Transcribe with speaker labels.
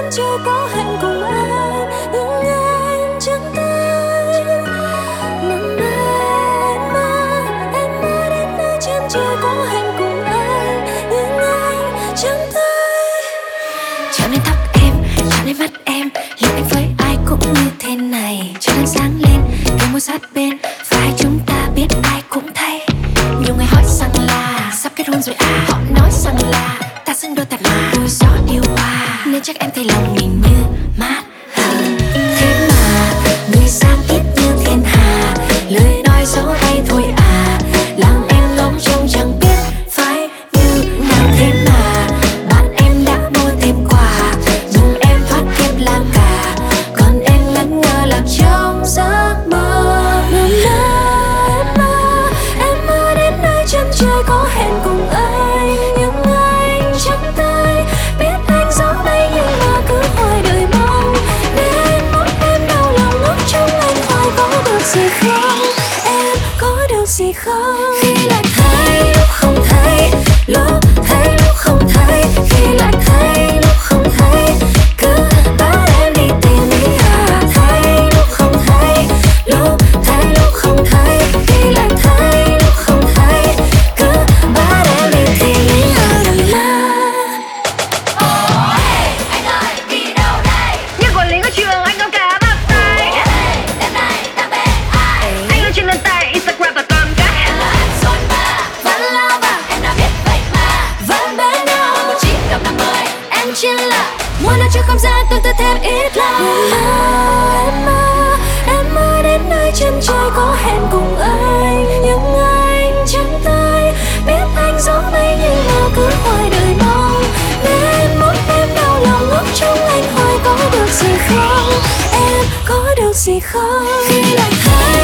Speaker 1: chân trời có hẹn cùng anh, nhưng anh chẳng tới. Nằm em mơ đến nơi chân trời có hẹn cùng anh, nhưng anh chẳng tới. Cho nên tóc em, cho nên mắt em, liệu anh với ai cũng như thế này. Cho nên sáng lên, đôi môi sát bên, và chúng ta biết ai cũng thấy. Nhiều người hỏi rằng là sắp kết hôn rồi à, họ nói rằng là ta xứng đôi thật là đôi gió điều hòa, nên chắc em thấy lòng mình như mát hơn. Thế mà người sang ít như thiên hà, lời nói gió bay thôi à, làm em ngóng trông chẳng biết phải như nào. Thế mà bạn em đã mua thêm quà, nhưng em thoát kịp là cả, còn em lẫn ngơ lạc trong giấc mơ. Em mơ đến nơi chân trời có hẹn cùng anh, nhưng anh chẳng tới. Biết anh gió bay nhưng mà cứ hoài đợi mong, nên muốn em đau lòng ngốc trong anh hoài. Có được gì không em, có được gì không? Khi lại thấy lúc không thấy, lúc thấy lúc không thấy. Khi lại thấy lúc không thấy, cứ bắt em đi tìm đi à. Thấy lúc không thấy, lúc thấy lúc không thấy. Khi lại thấy lúc không thấy, cứ bắt em đi tìm đi à.
Speaker 2: Anh ơi, đi đâu đây?
Speaker 3: Như quản lý của trường anh có cả bạc tay.
Speaker 2: Đêm nay đang bên ai?
Speaker 3: Anh lên trên nền tảng Instagram và con cái.
Speaker 2: Em là em rồi mà, vẫn lao vào, em đã biết vậy mà.
Speaker 1: Vẫn bên nhau
Speaker 2: Một chín gặp năm mới,
Speaker 1: em chỉ là muốn ở trước không gian tương tư thêm ít lòng. Em mơ đến nơi chân trời có hẹn cùng anh, nhưng anh chẳng tới. Biết anh gió bay nhưng mà cứ hoài đợi mong, nên muốn em đau lòng ngốc trong anh hoài. Có được gì không em, có được gì không? Khi lại thấy